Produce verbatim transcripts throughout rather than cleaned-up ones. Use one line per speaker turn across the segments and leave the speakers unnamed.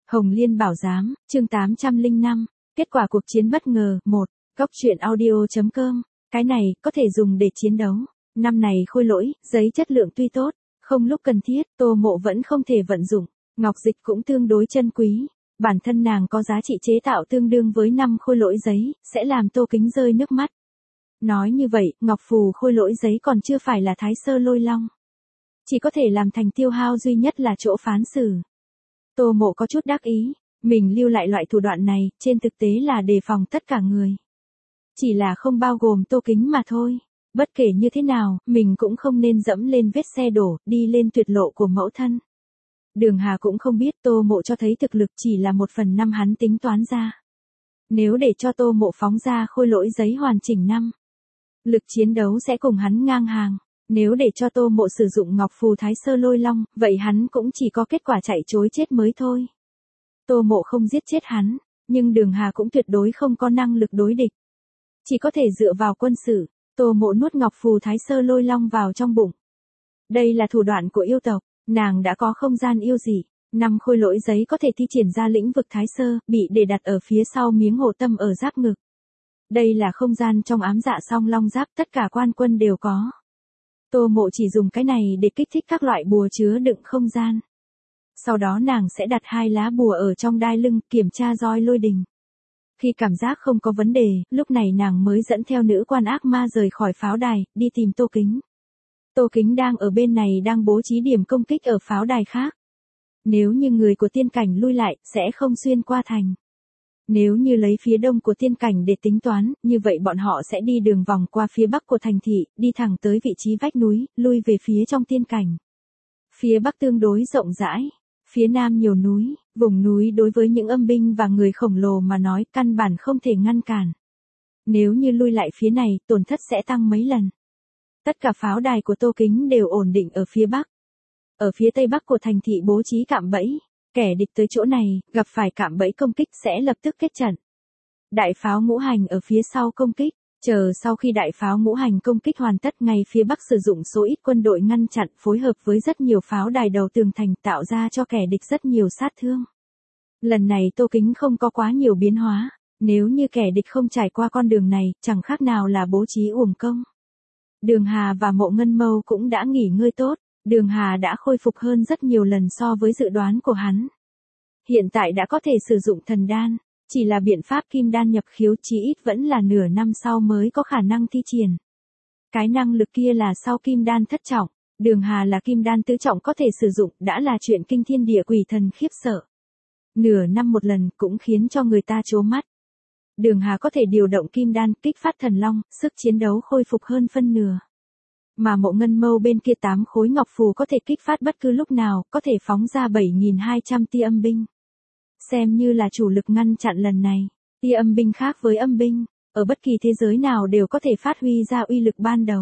Hồng Liên Bảo Giám, chương tám trăm lẻ năm, kết quả cuộc chiến bất ngờ, một, góc truyện audio chấm com, cái này, có thể dùng để chiến đấu. Năm này khôi lỗi, giấy chất lượng tuy tốt, không lúc cần thiết, Tô Mộ vẫn không thể vận dụng, ngọc dịch cũng tương đối chân quý. Bản thân nàng có giá trị chế tạo tương đương với năm khôi lỗi giấy, sẽ làm Tô Kính rơi nước mắt. Nói như vậy, ngọc phù khôi lỗi giấy còn chưa phải là thái sơ lôi long. Chỉ có thể làm thành tiêu hao duy nhất là chỗ phán xử. Tô Mộ có chút đắc ý, mình lưu lại loại thủ đoạn này, trên thực tế là đề phòng tất cả người. Chỉ là không bao gồm Tô Kính mà thôi. Bất kể như thế nào, mình cũng không nên dẫm lên vết xe đổ, đi lên tuyệt lộ của mẫu thân. Đường Hà cũng không biết Tô Mộ cho thấy thực lực chỉ là một phần năm hắn tính toán ra. Nếu để cho Tô Mộ phóng ra khôi lỗi giấy hoàn chỉnh năm, lực chiến đấu sẽ cùng hắn ngang hàng. Nếu để cho Tô Mộ sử dụng ngọc phù thái sơ lôi long, vậy hắn cũng chỉ có kết quả chạy trối chết mới thôi. Tô Mộ không giết chết hắn, nhưng Đường Hà cũng tuyệt đối không có năng lực đối địch. Chỉ có thể dựa vào quân sự, Tô Mộ nuốt ngọc phù thái sơ lôi long vào trong bụng. Đây là thủ đoạn của yêu tộc, nàng đã có không gian yêu dị. Năm khôi lỗi giấy có thể thi triển ra lĩnh vực thái sơ, bị để đặt ở phía sau miếng hồ tâm ở giáp ngực. Đây là không gian trong ám dạ song long giáp, tất cả quan quân đều có. Tô Mộ chỉ dùng cái này để kích thích các loại bùa chứa đựng không gian. Sau đó nàng sẽ đặt hai lá bùa ở trong đai lưng, kiểm tra roi lôi đình. Khi cảm giác không có vấn đề, lúc này nàng mới dẫn theo nữ quan ác ma rời khỏi pháo đài, đi tìm Tô Kính. Tô Kính đang ở bên này đang bố trí điểm công kích ở pháo đài khác. Nếu như người của tiên cảnh lui lại, sẽ không xuyên qua thành. Nếu như lấy phía đông của tiên cảnh để tính toán, như vậy bọn họ sẽ đi đường vòng qua phía bắc của thành thị, đi thẳng tới vị trí vách núi, lui về phía trong tiên cảnh. Phía bắc tương đối rộng rãi, phía nam nhiều núi, vùng núi đối với những âm binh và người khổng lồ mà nói căn bản không thể ngăn cản. Nếu như lui lại phía này, tổn thất sẽ tăng mấy lần. Tất cả pháo đài của Tô Kính đều ổn định ở phía bắc. Ở phía tây bắc của thành thị bố trí cạm bẫy. Kẻ địch tới chỗ này, gặp phải cạm bẫy công kích sẽ lập tức kết trận. Đại pháo ngũ hành ở phía sau công kích, chờ sau khi đại pháo ngũ hành công kích hoàn tất, ngay phía bắc sử dụng số ít quân đội ngăn chặn, phối hợp với rất nhiều pháo đài đầu tường thành, tạo ra cho kẻ địch rất nhiều sát thương. Lần này Tô Kính không có quá nhiều biến hóa, nếu như kẻ địch không trải qua con đường này, chẳng khác nào là bố trí uổng công. Đường Hà và Mộ Ngân Mâu cũng đã nghỉ ngơi tốt. Đường Hà đã khôi phục hơn rất nhiều lần so với dự đoán của hắn. Hiện tại đã có thể sử dụng thần đan, chỉ là biện pháp kim đan nhập khiếu chí ít vẫn là nửa năm sau mới có khả năng thi triển. Cái năng lực kia là sau kim đan thất trọng, Đường Hà là kim đan tứ trọng có thể sử dụng, đã là chuyện kinh thiên địa quỷ thần khiếp sợ. Nửa năm một lần cũng khiến cho người ta trố mắt. Đường Hà có thể điều động kim đan, kích phát thần long, sức chiến đấu khôi phục hơn phân nửa. Mà Mộ Ngân Mâu bên kia tám khối ngọc phù có thể kích phát bất cứ lúc nào, có thể phóng ra bảy nghìn hai trăm tia âm binh. Xem như là chủ lực ngăn chặn lần này. Tia âm binh khác với âm binh, ở bất kỳ thế giới nào đều có thể phát huy ra uy lực ban đầu.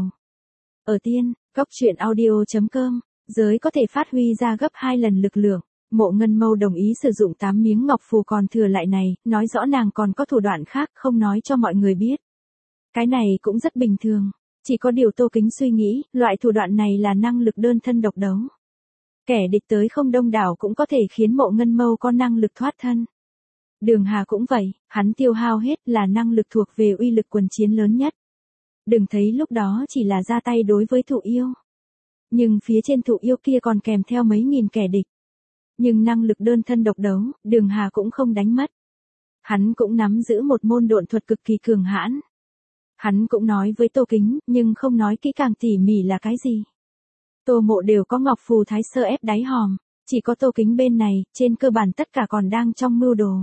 Ở tiên, góc truyện audio chấm com, giới có thể phát huy ra gấp hai lần lực lượng. Mộ Ngân Mâu đồng ý sử dụng tám miếng ngọc phù còn thừa lại này, nói rõ nàng còn có thủ đoạn khác không nói cho mọi người biết. Cái này cũng rất bình thường. Chỉ có điều Tô Kính suy nghĩ, loại thủ đoạn này là năng lực đơn thân độc đấu. Kẻ địch tới không đông đảo cũng có thể khiến Mộ Ngân Mâu có năng lực thoát thân. Đường Hà cũng vậy, hắn tiêu hao hết là năng lực thuộc về uy lực quần chiến lớn nhất. Đừng thấy lúc đó chỉ là ra tay đối với thụ yêu. Nhưng phía trên thụ yêu kia còn kèm theo mấy nghìn kẻ địch. Nhưng năng lực đơn thân độc đấu, Đường Hà cũng không đánh mất. Hắn cũng nắm giữ một môn độn thuật cực kỳ cường hãn. Hắn cũng nói với Tô Kính, nhưng không nói kỹ càng tỉ mỉ là cái gì. Tô Mộ đều có ngọc phù thái sơ ép đáy hòm, chỉ có Tô Kính bên này, trên cơ bản tất cả còn đang trong mưu đồ.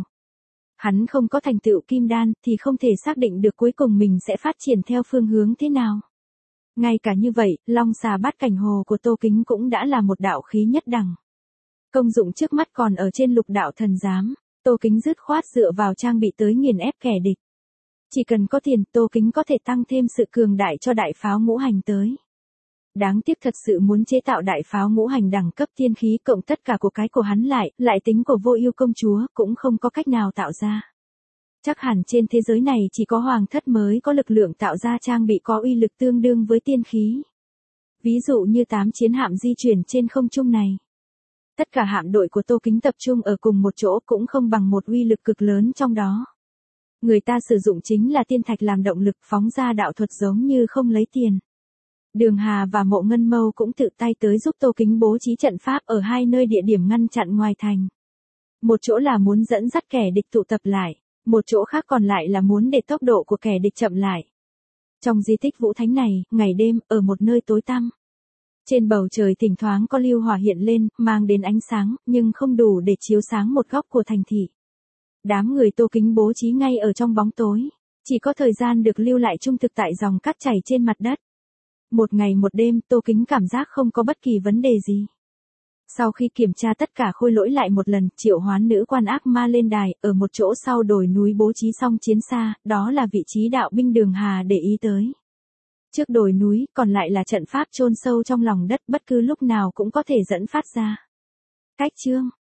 Hắn không có thành tựu kim đan, thì không thể xác định được cuối cùng mình sẽ phát triển theo phương hướng thế nào. Ngay cả như vậy, long xà bát cảnh hồ của Tô Kính cũng đã là một đạo khí nhất đẳng. Công dụng trước mắt còn ở trên lục đạo thần giám, Tô Kính dứt khoát dựa vào trang bị tới nghiền ép kẻ địch. Chỉ cần có tiền, Tô Kính có thể tăng thêm sự cường đại cho đại pháo ngũ hành tới. Đáng tiếc thật sự muốn chế tạo đại pháo ngũ hành đẳng cấp tiên khí cộng tất cả của cái của hắn lại, lại tính của Vô Ưu công chúa, cũng không có cách nào tạo ra. Chắc hẳn trên thế giới này chỉ có hoàng thất mới có lực lượng tạo ra trang bị có uy lực tương đương với tiên khí. Ví dụ như tám chiến hạm di chuyển trên không trung này. Tất cả hạm đội của Tô Kính tập trung ở cùng một chỗ cũng không bằng một uy lực cực lớn trong đó. Người ta sử dụng chính là tiên thạch làm động lực phóng ra đạo thuật giống như không lấy tiền. Đường Hà và Mộ Ngân Mâu cũng tự tay tới giúp Tô Kính bố trí trận pháp ở hai nơi địa điểm ngăn chặn ngoài thành. Một chỗ là muốn dẫn dắt kẻ địch tụ tập lại, một chỗ khác còn lại là muốn để tốc độ của kẻ địch chậm lại. Trong di tích Vũ Thánh này, ngày đêm, ở một nơi tối tăm. Trên bầu trời thỉnh thoảng có lưu hỏa hiện lên, mang đến ánh sáng, nhưng không đủ để chiếu sáng một góc của thành thị. Đám người Tô Kính bố trí ngay ở trong bóng tối, chỉ có thời gian được lưu lại trung thực tại dòng cát chảy trên mặt đất. Một ngày một đêm, Tô Kính cảm giác không có bất kỳ vấn đề gì. Sau khi kiểm tra tất cả khôi lỗi lại một lần, triệu hoán nữ quan ác ma lên đài, ở một chỗ sau đồi núi bố trí xong chiến xa, đó là vị trí đạo binh Đường Hà để ý tới. Trước đồi núi, còn lại là trận pháp chôn sâu trong lòng đất, bất cứ lúc nào cũng có thể dẫn phát ra. Cách chương